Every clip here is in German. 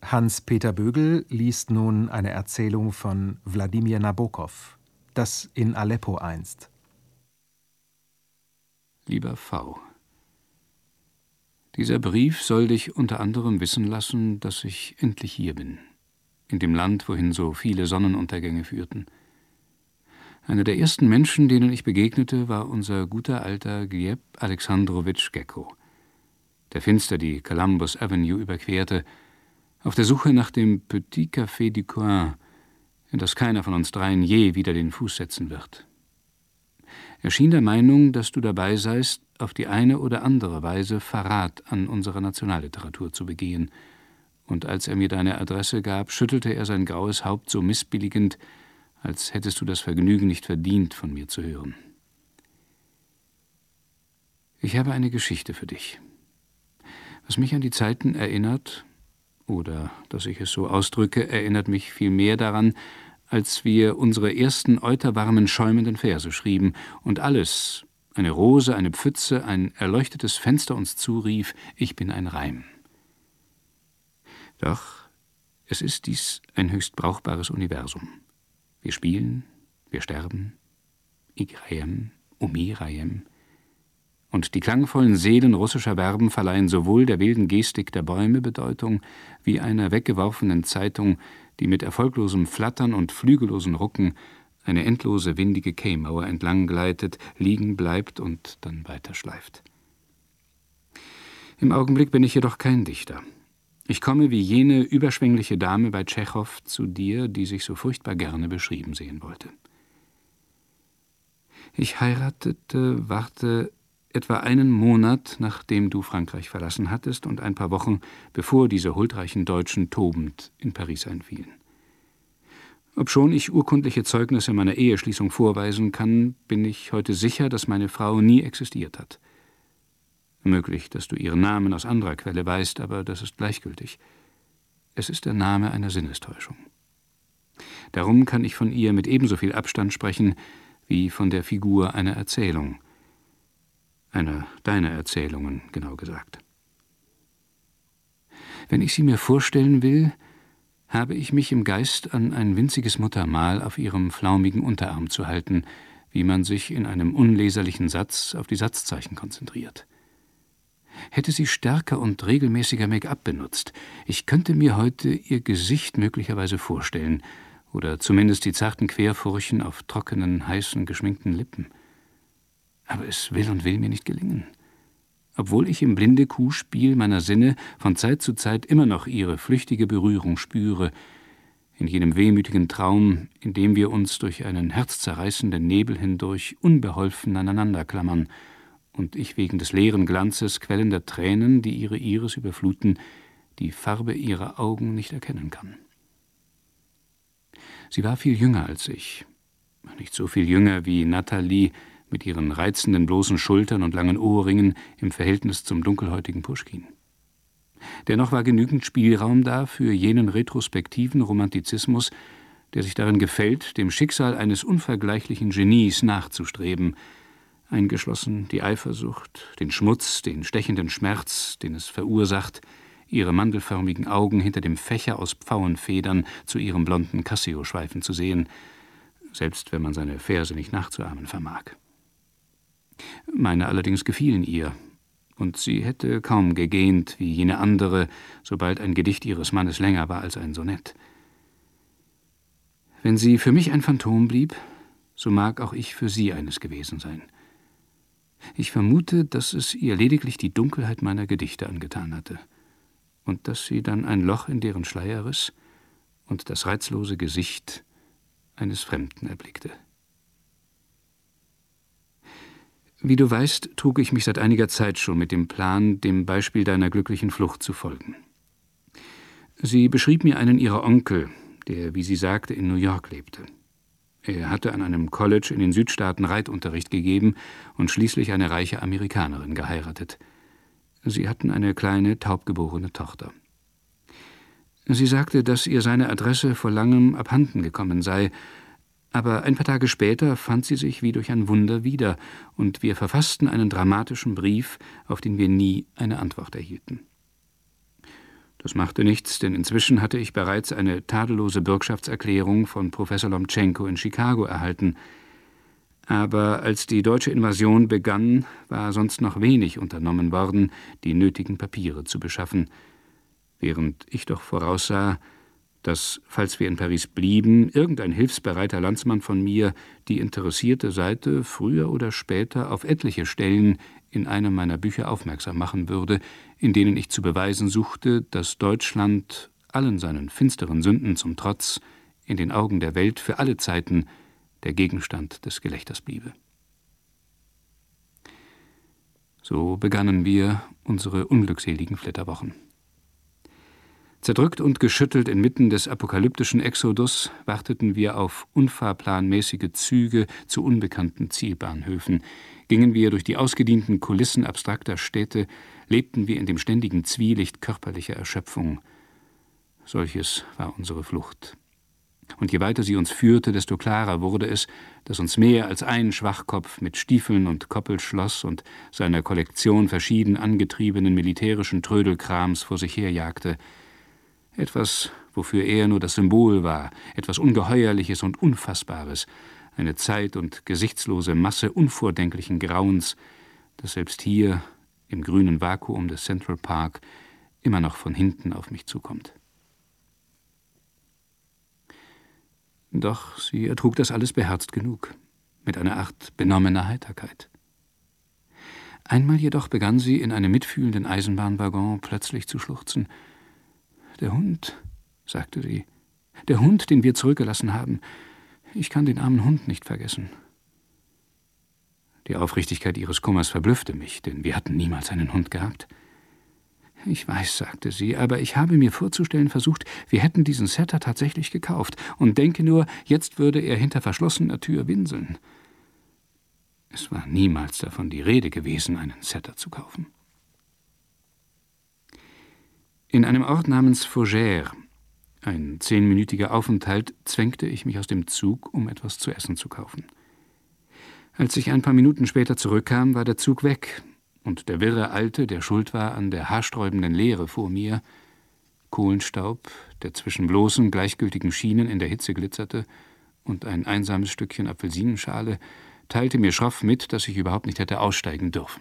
Hans-Peter Bögel liest nun eine Erzählung von Wladimir Nabokov, Das in Aleppo einst. Lieber V., dieser Brief soll dich unter anderem wissen lassen, dass ich endlich hier bin, in dem Land, wohin so viele Sonnenuntergänge führten. Einer der ersten Menschen, denen ich begegnete, war unser guter alter Gleb Alexandrowitsch Gecko, der finster die Columbus Avenue überquerte, auf der Suche nach dem Petit Café du Coin, in das keiner von uns dreien je wieder den Fuß setzen wird. Er schien der Meinung, dass du dabei seist, auf die eine oder andere Weise Verrat an unserer Nationalliteratur zu begehen, und als er mir deine Adresse gab, schüttelte er sein graues Haupt so missbilligend, als hättest du das Vergnügen nicht verdient, von mir zu hören. Ich habe eine Geschichte für dich. Was mich an die Zeiten erinnert, oder, dass ich es so ausdrücke, erinnert mich vielmehr daran, als wir unsere ersten euterwarmen, schäumenden Verse schrieben und alles, eine Rose, eine Pfütze, ein erleuchtetes Fenster uns zurief, ich bin ein Reim. Doch es ist dies ein höchst brauchbares Universum. Wir spielen, wir sterben, ich reiem, umi reiem. Und die klangvollen Seelen russischer Verben verleihen sowohl der wilden Gestik der Bäume Bedeutung, wie einer weggeworfenen Zeitung, die mit erfolglosem Flattern und flügellosen Rucken eine endlose windige Quaimauer entlang gleitet, liegen bleibt und dann weiterschleift. Im Augenblick bin ich jedoch kein Dichter. Ich komme wie jene überschwängliche Dame bei Tschechow zu dir, die sich so furchtbar gerne beschrieben sehen wollte. Ich heiratete, etwa einen Monat, nachdem du Frankreich verlassen hattest und ein paar Wochen, bevor diese huldreichen Deutschen tobend in Paris einfielen. Obschon ich urkundliche Zeugnisse meiner Eheschließung vorweisen kann, bin ich heute sicher, dass meine Frau nie existiert hat. Möglich, dass du ihren Namen aus anderer Quelle weißt, aber das ist gleichgültig. Es ist der Name einer Sinnestäuschung. Darum kann ich von ihr mit ebenso viel Abstand sprechen, wie von der Figur einer Erzählung. Einer deiner Erzählungen, genau gesagt. Wenn ich sie mir vorstellen will, habe ich mich im Geist an ein winziges Muttermal auf ihrem flaumigen Unterarm zu halten, wie man sich in einem unleserlichen Satz auf die Satzzeichen konzentriert. Hätte sie stärker und regelmäßiger Make-up benutzt, ich könnte mir heute ihr Gesicht möglicherweise vorstellen, oder zumindest die zarten Querfurchen auf trockenen, heißen, geschminkten Lippen. Aber es will mir nicht gelingen. Obwohl ich im blinde Kuhspiel meiner Sinne von Zeit zu Zeit immer noch ihre flüchtige Berührung spüre, in jenem wehmütigen Traum, in dem wir uns durch einen herzzerreißenden Nebel hindurch unbeholfen aneinander klammern und ich wegen des leeren Glanzes quellender Tränen, die ihre Iris überfluten, die Farbe ihrer Augen nicht erkennen kann. Sie war viel jünger als ich, nicht so viel jünger wie Natalie, mit ihren reizenden bloßen Schultern und langen Ohrringen im Verhältnis zum dunkelhäutigen Puschkin. Dennoch war genügend Spielraum da für jenen retrospektiven Romantizismus, der sich darin gefällt, dem Schicksal eines unvergleichlichen Genies nachzustreben, eingeschlossen die Eifersucht, den Schmutz, den stechenden Schmerz, den es verursacht, ihre mandelförmigen Augen hinter dem Fächer aus Pfauenfedern zu ihrem blonden Cassio schweifen zu sehen, selbst wenn man seine Verse nicht nachzuahmen vermag. Meine allerdings gefielen ihr, und sie hätte kaum gegähnt wie jene andere, sobald ein Gedicht ihres Mannes länger war als ein Sonett. Wenn sie für mich ein Phantom blieb, so mag auch ich für sie eines gewesen sein. Ich vermute, dass es ihr lediglich die Dunkelheit meiner Gedichte angetan hatte, und dass sie dann ein Loch in deren Schleier riss und das reizlose Gesicht eines Fremden erblickte. Wie du weißt, trug ich mich seit einiger Zeit schon mit dem Plan, dem Beispiel deiner glücklichen Flucht zu folgen. Sie beschrieb mir einen ihrer Onkel, der, wie sie sagte, in New York lebte. Er hatte an einem College in den Südstaaten Reitunterricht gegeben und schließlich eine reiche Amerikanerin geheiratet. Sie hatten eine kleine, taubgeborene Tochter. Sie sagte, dass ihr seine Adresse vor langem abhanden gekommen sei, aber ein paar Tage später fand sie sich wie durch ein Wunder wieder, und wir verfassten einen dramatischen Brief, auf den wir nie eine Antwort erhielten. Das machte nichts, denn inzwischen hatte ich bereits eine tadellose Bürgschaftserklärung von Professor Lomtschenko in Chicago erhalten. Aber als die deutsche Invasion begann, war sonst noch wenig unternommen worden, die nötigen Papiere zu beschaffen, während ich doch voraussah, dass, falls wir in Paris blieben, irgendein hilfsbereiter Landsmann von mir die interessierte Seite früher oder später auf etliche Stellen in einem meiner Bücher aufmerksam machen würde, in denen ich zu beweisen suchte, dass Deutschland allen seinen finsteren Sünden zum Trotz in den Augen der Welt für alle Zeiten der Gegenstand des Gelächters bliebe. So begannen wir unsere unglückseligen Flitterwochen. Zerdrückt und geschüttelt inmitten des apokalyptischen Exodus warteten wir auf unfahrplanmäßige Züge zu unbekannten Zielbahnhöfen, gingen wir durch die ausgedienten Kulissen abstrakter Städte, lebten wir in dem ständigen Zwielicht körperlicher Erschöpfung. Solches war unsere Flucht. Und je weiter sie uns führte, desto klarer wurde es, dass uns mehr als ein Schwachkopf mit Stiefeln und Koppelschloss und seiner Kollektion verschieden angetriebenen militärischen Trödelkrams vor sich herjagte. Etwas, wofür er nur das Symbol war, etwas Ungeheuerliches und Unfassbares, eine zeit- und gesichtslose Masse unvordenklichen Grauens, das selbst hier, im grünen Vakuum des Central Park, immer noch von hinten auf mich zukommt. Doch sie ertrug das alles beherzt genug, mit einer Art benommener Heiterkeit. Einmal jedoch begann sie in einem mitfühlenden Eisenbahnwaggon plötzlich zu schluchzen. »Der Hund«, sagte sie, »der Hund, den wir zurückgelassen haben. Ich kann den armen Hund nicht vergessen.« Die Aufrichtigkeit ihres Kummers verblüffte mich, denn wir hatten niemals einen Hund gehabt. »Ich weiß«, sagte sie, »aber ich habe mir vorzustellen versucht, wir hätten diesen Setter tatsächlich gekauft. Und denke nur, jetzt würde er hinter verschlossener Tür winseln.« Es war niemals davon die Rede gewesen, einen Setter zu kaufen. In einem Ort namens Fougères, ein 10-minütiger Aufenthalt, zwängte ich mich aus dem Zug, um etwas zu essen zu kaufen. Als ich ein paar Minuten später zurückkam, war der Zug weg, und der wirre Alte, der schuld war an der haarsträubenden Leere vor mir, Kohlenstaub, der zwischen bloßen, gleichgültigen Schienen in der Hitze glitzerte, und ein einsames Stückchen Apfelsinenschale, teilte mir schroff mit, dass ich überhaupt nicht hätte aussteigen dürfen.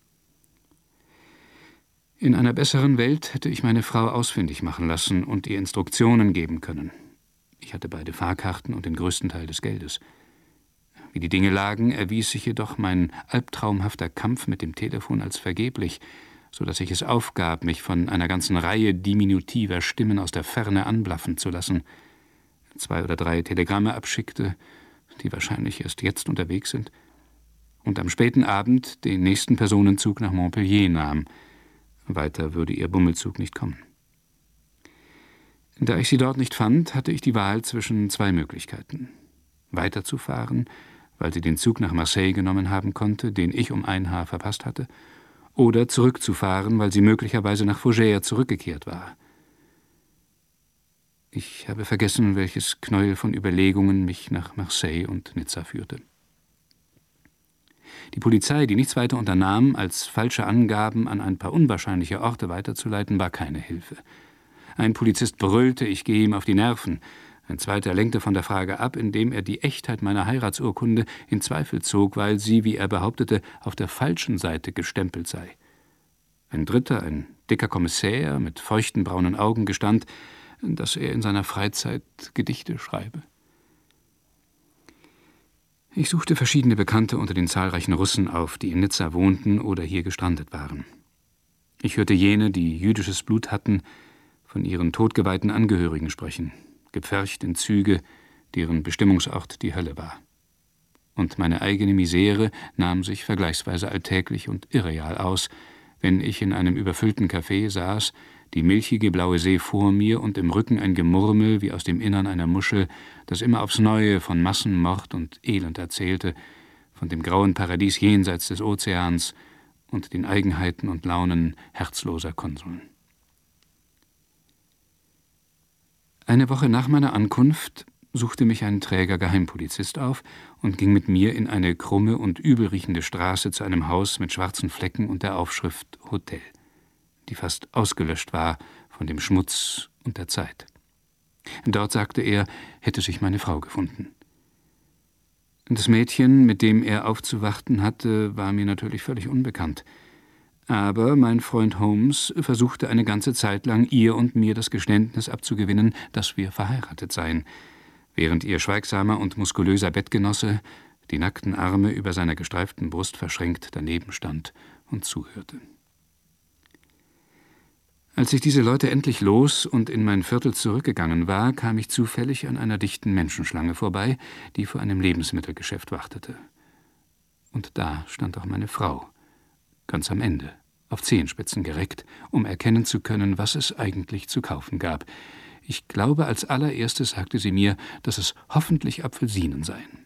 In einer besseren Welt hätte ich meine Frau ausfindig machen lassen und ihr Instruktionen geben können. Ich hatte beide Fahrkarten und den größten Teil des Geldes. Wie die Dinge lagen, erwies sich jedoch mein albtraumhafter Kampf mit dem Telefon als vergeblich, so dass ich es aufgab, mich von einer ganzen Reihe diminutiver Stimmen aus der Ferne anblaffen zu lassen, 2 oder 3 Telegramme abschickte, die wahrscheinlich erst jetzt unterwegs sind, und am späten Abend den nächsten Personenzug nach Montpellier nahm. Weiter würde ihr Bummelzug nicht kommen. Da ich sie dort nicht fand, hatte ich die Wahl zwischen 2 Möglichkeiten. Weiterzufahren, weil sie den Zug nach Marseille genommen haben konnte, den ich um ein Haar verpasst hatte, oder zurückzufahren, weil sie möglicherweise nach Fougères zurückgekehrt war. Ich habe vergessen, welches Knäuel von Überlegungen mich nach Marseille und Nizza führte. Die Polizei, die nichts weiter unternahm, als falsche Angaben an ein paar unwahrscheinliche Orte weiterzuleiten, war keine Hilfe. Ein Polizist brüllte, ich gehe ihm auf die Nerven. Ein zweiter lenkte von der Frage ab, indem er die Echtheit meiner Heiratsurkunde in Zweifel zog, weil sie, wie er behauptete, auf der falschen Seite gestempelt sei. Ein dritter, ein dicker Kommissär mit feuchten braunen Augen, gestand, dass er in seiner Freizeit Gedichte schreibe. Ich suchte verschiedene Bekannte unter den zahlreichen Russen auf, die in Nizza wohnten oder hier gestrandet waren. Ich hörte jene, die jüdisches Blut hatten, von ihren totgeweihten Angehörigen sprechen, gepfercht in Züge, deren Bestimmungsort die Hölle war. Und meine eigene Misere nahm sich vergleichsweise alltäglich und irreal aus, wenn ich in einem überfüllten Café saß, die milchige blaue See vor mir und im Rücken ein Gemurmel wie aus dem Innern einer Muschel, das immer aufs Neue von Massenmord und Elend erzählte, von dem grauen Paradies jenseits des Ozeans und den Eigenheiten und Launen herzloser Konsuln. Eine Woche nach meiner Ankunft suchte mich ein träger Geheimpolizist auf und ging mit mir in eine krumme und übelriechende Straße zu einem Haus mit schwarzen Flecken und der Aufschrift Hotel, die fast ausgelöscht war von dem Schmutz und der Zeit. Dort, sagte er, hätte sich meine Frau gefunden. Das Mädchen, mit dem er aufzuwarten hatte, war mir natürlich völlig unbekannt. Aber mein Freund Holmes versuchte eine ganze Zeit lang, ihr und mir das Geständnis abzugewinnen, dass wir verheiratet seien, während ihr schweigsamer und muskulöser Bettgenosse, die nackten Arme über seiner gestreiften Brust verschränkt, daneben stand und zuhörte. Als ich diese Leute endlich los und in mein Viertel zurückgegangen war, kam ich zufällig an einer dichten Menschenschlange vorbei, die vor einem Lebensmittelgeschäft wartete. Und da stand auch meine Frau, ganz am Ende, auf Zehenspitzen gereckt, um erkennen zu können, was es eigentlich zu kaufen gab. Ich glaube, als allererstes sagte sie mir, dass es hoffentlich Apfelsinen seien.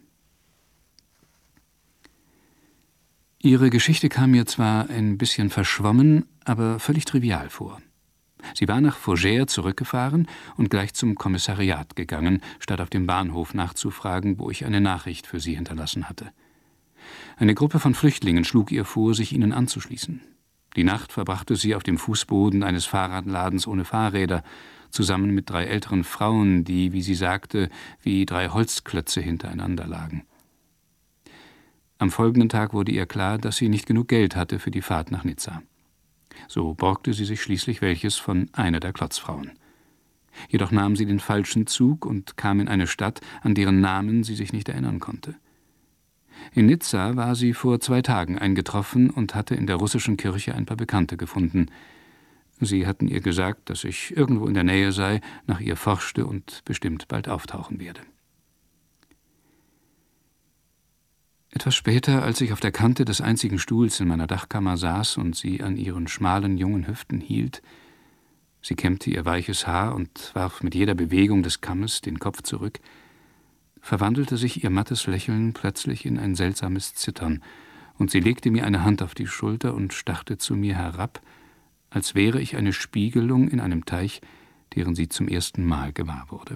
Ihre Geschichte kam mir zwar ein bisschen verschwommen, aber völlig trivial vor. Sie war nach Fougères zurückgefahren und gleich zum Kommissariat gegangen, statt auf dem Bahnhof nachzufragen, wo ich eine Nachricht für sie hinterlassen hatte. Eine Gruppe von Flüchtlingen schlug ihr vor, sich ihnen anzuschließen. Die Nacht verbrachte sie auf dem Fußboden eines Fahrradladens ohne Fahrräder, zusammen mit 3 älteren Frauen, die, wie sie sagte, wie 3 Holzklötze hintereinander lagen. Am folgenden Tag wurde ihr klar, dass sie nicht genug Geld hatte für die Fahrt nach Nizza. So borgte sie sich schließlich welches von einer der Klotzfrauen. Jedoch nahm sie den falschen Zug und kam in eine Stadt, an deren Namen sie sich nicht erinnern konnte. In Nizza war sie vor 2 Tagen eingetroffen und hatte in der russischen Kirche ein paar Bekannte gefunden. Sie hatten ihr gesagt, dass ich irgendwo in der Nähe sei, nach ihr forschte und bestimmt bald auftauchen werde. Etwas später, als ich auf der Kante des einzigen Stuhls in meiner Dachkammer saß und sie an ihren schmalen, jungen Hüften hielt, sie kämmte ihr weiches Haar und warf mit jeder Bewegung des Kammes den Kopf zurück, verwandelte sich ihr mattes Lächeln plötzlich in ein seltsames Zittern, und sie legte mir eine Hand auf die Schulter und starrte zu mir herab, als wäre ich eine Spiegelung in einem Teich, deren sie zum ersten Mal gewahr wurde.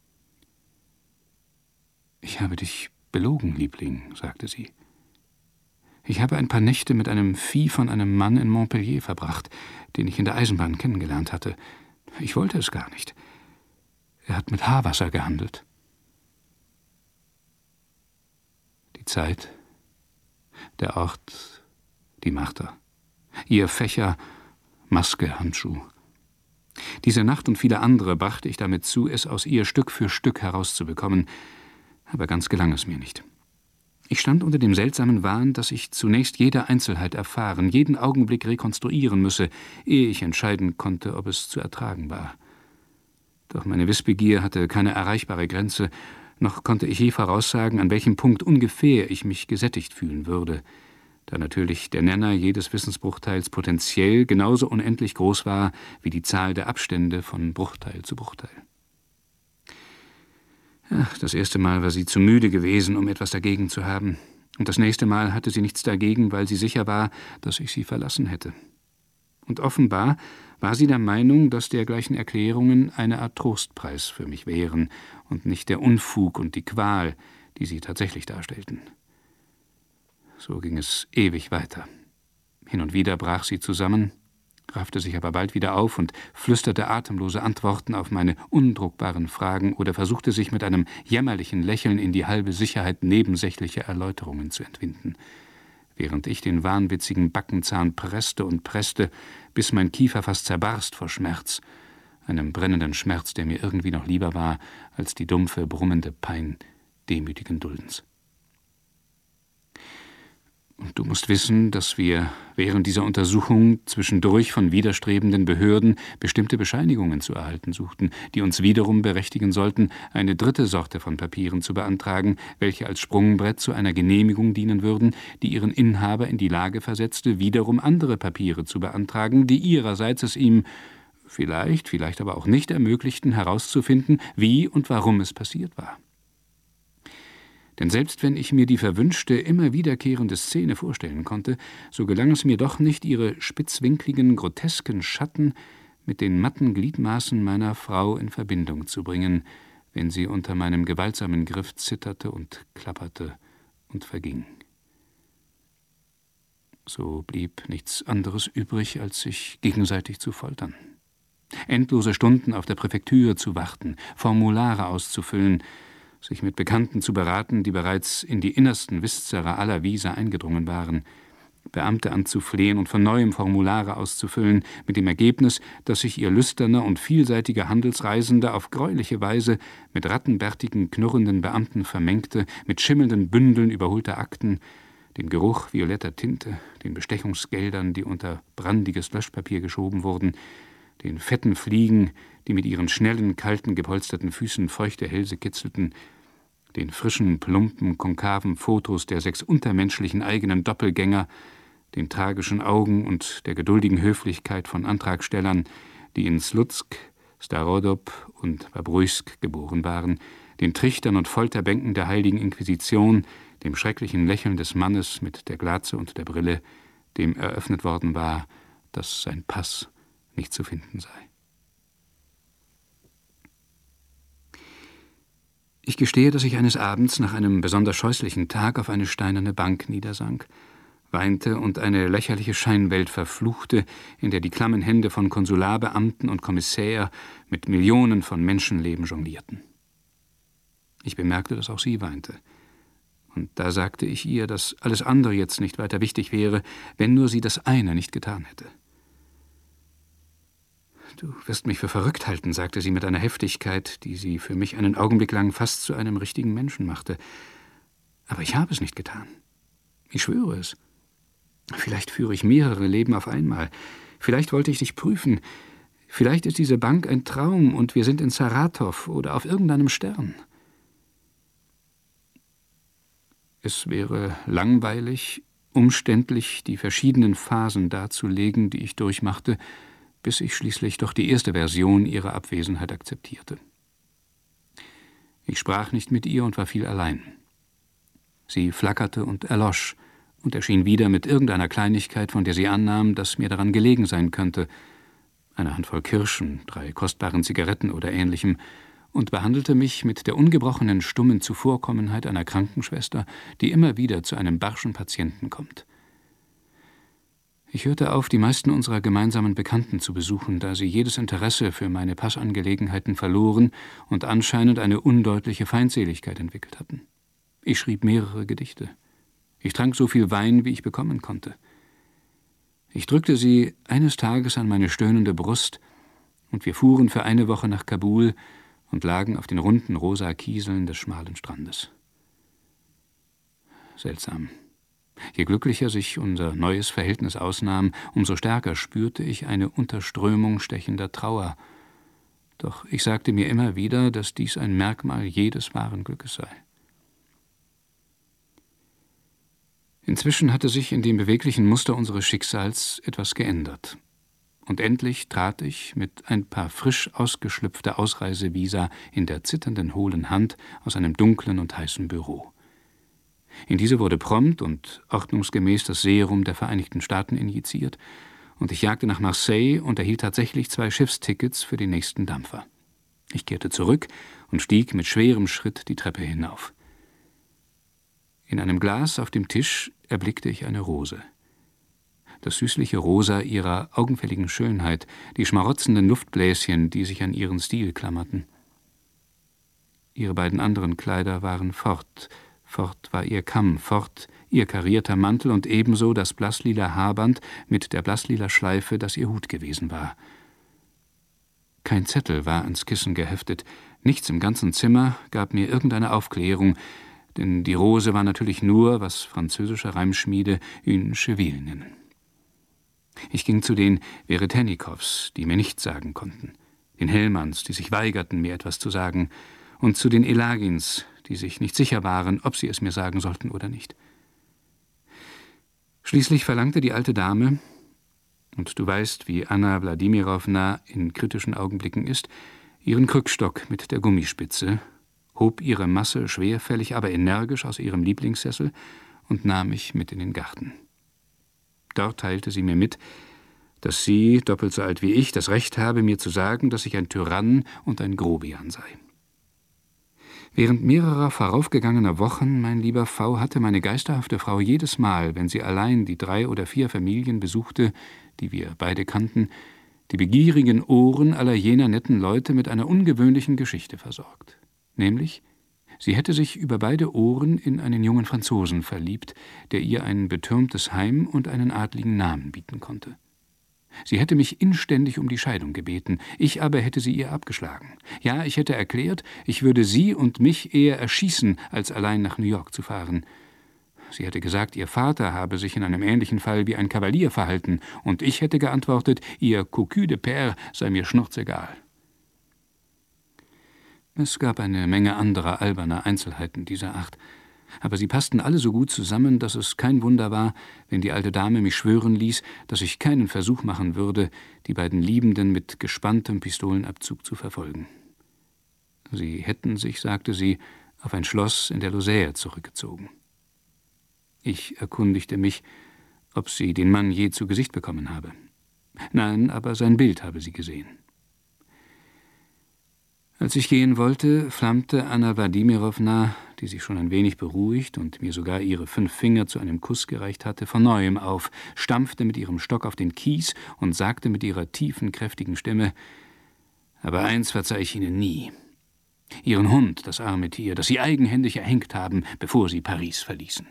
»Ich habe dich belogen, Liebling«, sagte sie. »Ich habe ein paar Nächte mit einem Vieh von einem Mann in Montpellier verbracht, den ich in der Eisenbahn kennengelernt hatte. Ich wollte es gar nicht. Er hat mit Haarwasser gehandelt.« Die Zeit, der Ort, die Marter, ihr Fächer, Maske, Handschuh. Diese Nacht und viele andere brachte ich damit zu, es aus ihr Stück für Stück herauszubekommen, aber ganz gelang es mir nicht. Ich stand unter dem seltsamen Wahn, dass ich zunächst jede Einzelheit erfahren, jeden Augenblick rekonstruieren müsse, ehe ich entscheiden konnte, ob es zu ertragen war. Doch meine Wissbegier hatte keine erreichbare Grenze, noch konnte ich je voraussagen, an welchem Punkt ungefähr ich mich gesättigt fühlen würde, da natürlich der Nenner jedes Wissensbruchteils potenziell genauso unendlich groß war wie die Zahl der Abstände von Bruchteil zu Bruchteil. Ach, das erste Mal war sie zu müde gewesen, um etwas dagegen zu haben, und das nächste Mal hatte sie nichts dagegen, weil sie sicher war, dass ich sie verlassen hätte. Und offenbar war sie der Meinung, dass dergleichen Erklärungen eine Art Trostpreis für mich wären und nicht der Unfug und die Qual, die sie tatsächlich darstellten. So ging es ewig weiter. Hin und wieder brach sie zusammen, raffte sich aber bald wieder auf und flüsterte atemlose Antworten auf meine undruckbaren Fragen oder versuchte sich mit einem jämmerlichen Lächeln in die halbe Sicherheit nebensächlicher Erläuterungen zu entwinden, während ich den wahnwitzigen Backenzahn presste und presste, bis mein Kiefer fast zerbarst vor Schmerz, einem brennenden Schmerz, der mir irgendwie noch lieber war als die dumpfe, brummende Pein demütigen Duldens. Und du musst wissen, dass wir während dieser Untersuchung zwischendurch von widerstrebenden Behörden bestimmte Bescheinigungen zu erhalten suchten, die uns wiederum berechtigen sollten, eine dritte Sorte von Papieren zu beantragen, welche als Sprungbrett zu einer Genehmigung dienen würden, die ihren Inhaber in die Lage versetzte, wiederum andere Papiere zu beantragen, die ihrerseits es ihm vielleicht aber auch nicht ermöglichten, herauszufinden, wie und warum es passiert war. Denn selbst wenn ich mir die verwünschte, immer wiederkehrende Szene vorstellen konnte, so gelang es mir doch nicht, ihre spitzwinkligen, grotesken Schatten mit den matten Gliedmaßen meiner Frau in Verbindung zu bringen, wenn sie unter meinem gewaltsamen Griff zitterte und klapperte und verging. So blieb nichts anderes übrig, als sich gegenseitig zu foltern. Endlose Stunden auf der Präfektur zu warten, Formulare auszufüllen, sich mit Bekannten zu beraten, die bereits in die innersten Viszera aller Visa eingedrungen waren, Beamte anzuflehen und von neuem Formulare auszufüllen, mit dem Ergebnis, dass sich ihr lüsterner und vielseitiger Handelsreisender auf greuliche Weise mit rattenbärtigen, knurrenden Beamten vermengte, mit schimmelnden Bündeln überholter Akten, dem Geruch violetter Tinte, den Bestechungsgeldern, die unter brandiges Löschpapier geschoben wurden, den fetten Fliegen, die mit ihren schnellen, kalten, gepolsterten Füßen feuchte Hälse kitzelten, den frischen, plumpen, konkaven Fotos der 6 untermenschlichen eigenen Doppelgänger, den tragischen Augen und der geduldigen Höflichkeit von Antragstellern, die in Slutsk, Starodop und Babrujsk geboren waren, den Trichtern und Folterbänken der Heiligen Inquisition, dem schrecklichen Lächeln des Mannes mit der Glatze und der Brille, dem eröffnet worden war, dass sein Pass nicht zu finden sei. Ich gestehe, dass ich eines Abends nach einem besonders scheußlichen Tag auf eine steinerne Bank niedersank, weinte und eine lächerliche Scheinwelt verfluchte, in der die klammen Hände von Konsularbeamten und Kommissär mit Millionen von Menschenleben jonglierten. Ich bemerkte, dass auch sie weinte. Und da sagte ich ihr, dass alles andere jetzt nicht weiter wichtig wäre, wenn nur sie das eine nicht getan hätte. »Du wirst mich für verrückt halten«, sagte sie mit einer Heftigkeit, die sie für mich einen Augenblick lang fast zu einem richtigen Menschen machte. »Aber ich habe es nicht getan. Ich schwöre es. Vielleicht führe ich mehrere Leben auf einmal. Vielleicht wollte ich dich prüfen. Vielleicht ist diese Bank ein Traum und wir sind in Saratow oder auf irgendeinem Stern.« Es wäre langweilig, umständlich die verschiedenen Phasen darzulegen, die ich durchmachte, bis ich schließlich doch die erste Version ihrer Abwesenheit akzeptierte. Ich sprach nicht mit ihr und war viel allein. Sie flackerte und erlosch und erschien wieder mit irgendeiner Kleinigkeit, von der sie annahm, dass mir daran gelegen sein könnte, eine Handvoll Kirschen, 3 kostbaren Zigaretten oder Ähnlichem, und behandelte mich mit der ungebrochenen, stummen Zuvorkommenheit einer Krankenschwester, die immer wieder zu einem barschen Patienten kommt. Ich hörte auf, die meisten unserer gemeinsamen Bekannten zu besuchen, da sie jedes Interesse für meine Passangelegenheiten verloren und anscheinend eine undeutliche Feindseligkeit entwickelt hatten. Ich schrieb mehrere Gedichte. Ich trank so viel Wein, wie ich bekommen konnte. Ich drückte sie eines Tages an meine stöhnende Brust, und wir fuhren für eine Woche nach Kabul und lagen auf den runden rosa Kieseln des schmalen Strandes. Seltsam. Je glücklicher sich unser neues Verhältnis ausnahm, umso stärker spürte ich eine Unterströmung stechender Trauer. Doch ich sagte mir immer wieder, dass dies ein Merkmal jedes wahren Glückes sei. Inzwischen hatte sich in dem beweglichen Muster unseres Schicksals etwas geändert. Und endlich trat ich mit ein paar frisch ausgeschlüpfter Ausreisevisa in der zitternden, hohlen Hand aus einem dunklen und heißen Büro. In diese wurde prompt und ordnungsgemäß das Serum der Vereinigten Staaten injiziert, und ich jagte nach Marseille und erhielt tatsächlich 2 Schiffstickets für den nächsten Dampfer. Ich kehrte zurück und stieg mit schwerem Schritt die Treppe hinauf. In einem Glas auf dem Tisch erblickte ich eine Rose. Das süßliche Rosa ihrer augenfälligen Schönheit, die schmarotzenden Luftbläschen, die sich an ihren Stil klammerten. Ihre beiden anderen Kleider waren fort. Fort war ihr Kamm, fort ihr karierter Mantel und ebenso das blaßlila Haarband mit der blaßlila Schleife, das ihr Hut gewesen war. Kein Zettel war ans Kissen geheftet, nichts im ganzen Zimmer gab mir irgendeine Aufklärung, denn die Rose war natürlich nur, was französische Reimschmiede une cheville nennen. Ich ging zu den Veretennikows, die mir nichts sagen konnten, den Hellmanns, die sich weigerten, mir etwas zu sagen, und zu den Elagins, die sich nicht sicher waren, ob sie es mir sagen sollten oder nicht. Schließlich verlangte die alte Dame, und du weißt, wie Anna Wladimirowna in kritischen Augenblicken ist, ihren Krückstock mit der Gummispitze, hob ihre Masse schwerfällig, aber energisch aus ihrem Lieblingssessel und nahm mich mit in den Garten. Dort teilte sie mir mit, dass sie, doppelt so alt wie ich, das Recht habe, mir zu sagen, dass ich ein Tyrann und ein Grobian sei. Während mehrerer voraufgegangener Wochen, mein lieber V., hatte meine geisterhafte Frau jedes Mal, wenn sie allein die 3 oder 4 Familien besuchte, die wir beide kannten, die begierigen Ohren aller jener netten Leute mit einer ungewöhnlichen Geschichte versorgt. Nämlich, sie hätte sich über beide Ohren in einen jungen Franzosen verliebt, der ihr ein betürmtes Heim und einen adligen Namen bieten konnte. Sie hätte mich inständig um die Scheidung gebeten, ich aber hätte sie ihr abgeschlagen. Ja, ich hätte erklärt, ich würde sie und mich eher erschießen, als allein nach New York zu fahren. Sie hätte gesagt, ihr Vater habe sich in einem ähnlichen Fall wie ein Kavalier verhalten, und ich hätte geantwortet, ihr Cocu de Père sei mir schnurzegal. Es gab eine Menge anderer alberner Einzelheiten dieser Art, aber sie passten alle so gut zusammen, dass es kein Wunder war, wenn die alte Dame mich schwören ließ, dass ich keinen Versuch machen würde, die beiden Liebenden mit gespanntem Pistolenabzug zu verfolgen. Sie hätten sich, sagte sie, auf ein Schloss in der Lozère zurückgezogen. Ich erkundigte mich, ob sie den Mann je zu Gesicht bekommen habe. Nein, aber sein Bild habe sie gesehen. Als ich gehen wollte, flammte Anna Wladimirowna, die sich schon ein wenig beruhigt und mir sogar ihre 5 Finger zu einem Kuss gereicht hatte, von neuem auf, stampfte mit ihrem Stock auf den Kies und sagte mit ihrer tiefen, kräftigen Stimme: »Aber eins verzeih ich Ihnen nie. Ihren Hund, das arme Tier, das Sie eigenhändig erhängt haben, bevor Sie Paris verließen.«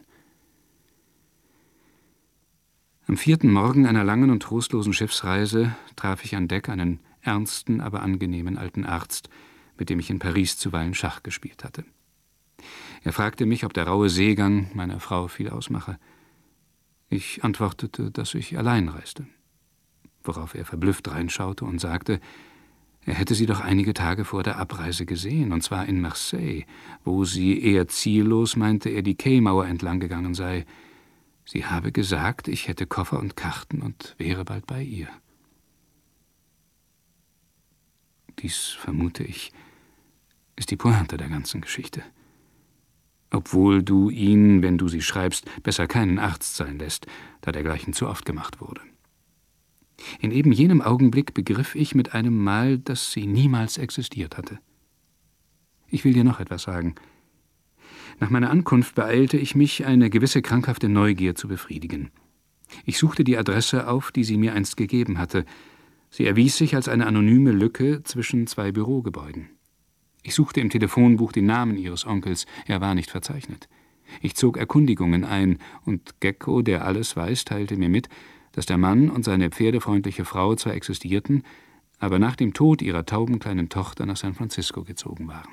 Am 4. Morgen einer langen und trostlosen Schiffsreise traf ich an Deck einen ernsten, aber angenehmen alten Arzt, mit dem ich in Paris zuweilen Schach gespielt hatte. Er fragte mich, ob der raue Seegang meiner Frau viel ausmache. Ich antwortete, dass ich allein reiste, worauf er verblüfft reinschaute und sagte, er hätte sie doch einige Tage vor der Abreise gesehen, und zwar in Marseille, wo sie eher ziellos, meinte er, die Quai-Mauer entlang gegangen sei. Sie habe gesagt, ich hätte Koffer und Karten und wäre bald bei ihr. Dies, vermute ich, ist die Pointe der ganzen Geschichte. Obwohl du ihn, wenn du sie schreibst, besser keinen Arzt sein lässt, da dergleichen zu oft gemacht wurde. In eben jenem Augenblick begriff ich mit einem Mal, dass sie niemals existiert hatte. Ich will dir noch etwas sagen. Nach meiner Ankunft beeilte ich mich, eine gewisse krankhafte Neugier zu befriedigen. Ich suchte die Adresse auf, die sie mir einst gegeben hatte. Sie erwies sich als eine anonyme Lücke zwischen 2 Bürogebäuden. Ich suchte im Telefonbuch den Namen ihres Onkels, er war nicht verzeichnet. Ich zog Erkundigungen ein, und Gecko, der alles weiß, teilte mir mit, dass der Mann und seine pferdefreundliche Frau zwar existierten, aber nach dem Tod ihrer tauben kleinen Tochter nach San Francisco gezogen waren.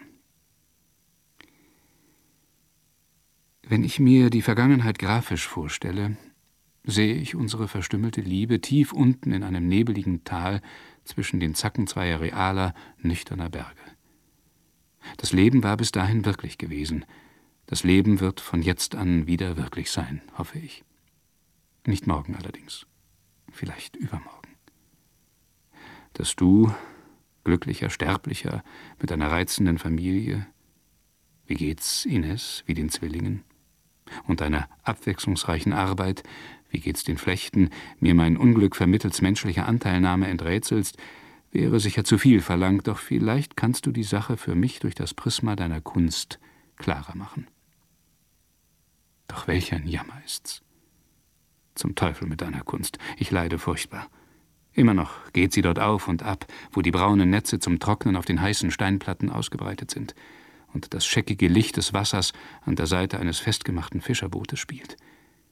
Wenn ich mir die Vergangenheit grafisch vorstelle, sehe ich unsere verstümmelte Liebe tief unten in einem nebeligen Tal zwischen den Zacken zweier realer, nüchterner Berge. Das Leben war bis dahin wirklich gewesen. Das Leben wird von jetzt an wieder wirklich sein, hoffe ich. Nicht morgen allerdings, vielleicht übermorgen. Dass du, glücklicher Sterblicher, mit einer reizenden Familie, wie geht's Ines, wie den Zwillingen, und deiner abwechslungsreichen Arbeit, wie geht's den Flechten, mir mein Unglück vermittels menschlicher Anteilnahme enträtselst, wäre sicher zu viel verlangt, doch vielleicht kannst du die Sache für mich durch das Prisma deiner Kunst klarer machen. Doch welch ein Jammer ist's. Zum Teufel mit deiner Kunst, ich leide furchtbar. Immer noch geht sie dort auf und ab, wo die braunen Netze zum Trocknen auf den heißen Steinplatten ausgebreitet sind und das scheckige Licht des Wassers an der Seite eines festgemachten Fischerbootes spielt.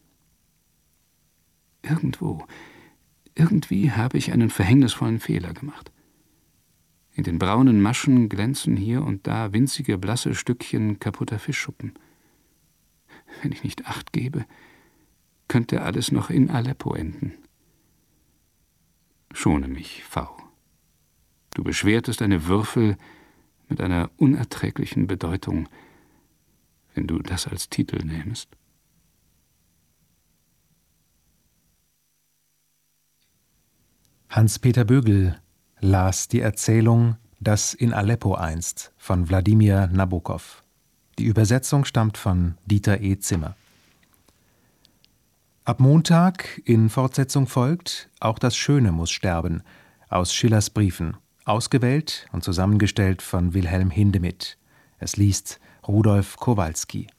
Irgendwie habe ich einen verhängnisvollen Fehler gemacht. In den braunen Maschen glänzen hier und da winzige, blasse Stückchen kaputter Fischschuppen. Wenn ich nicht Acht gebe, könnte alles noch in Aleppo enden. Schone mich, V. Du beschwertest deine Würfel mit einer unerträglichen Bedeutung, wenn du das als Titel nähmest. Hans-Peter Bögel las die Erzählung »Das in Aleppo einst« von Wladimir Nabokov. Die Übersetzung stammt von Dieter E. Zimmer. Ab Montag in Fortsetzung folgt »Auch das Schöne muss sterben« aus Schillers Briefen, ausgewählt und zusammengestellt von Wilhelm Hindemith. Es liest Rudolf Kowalski.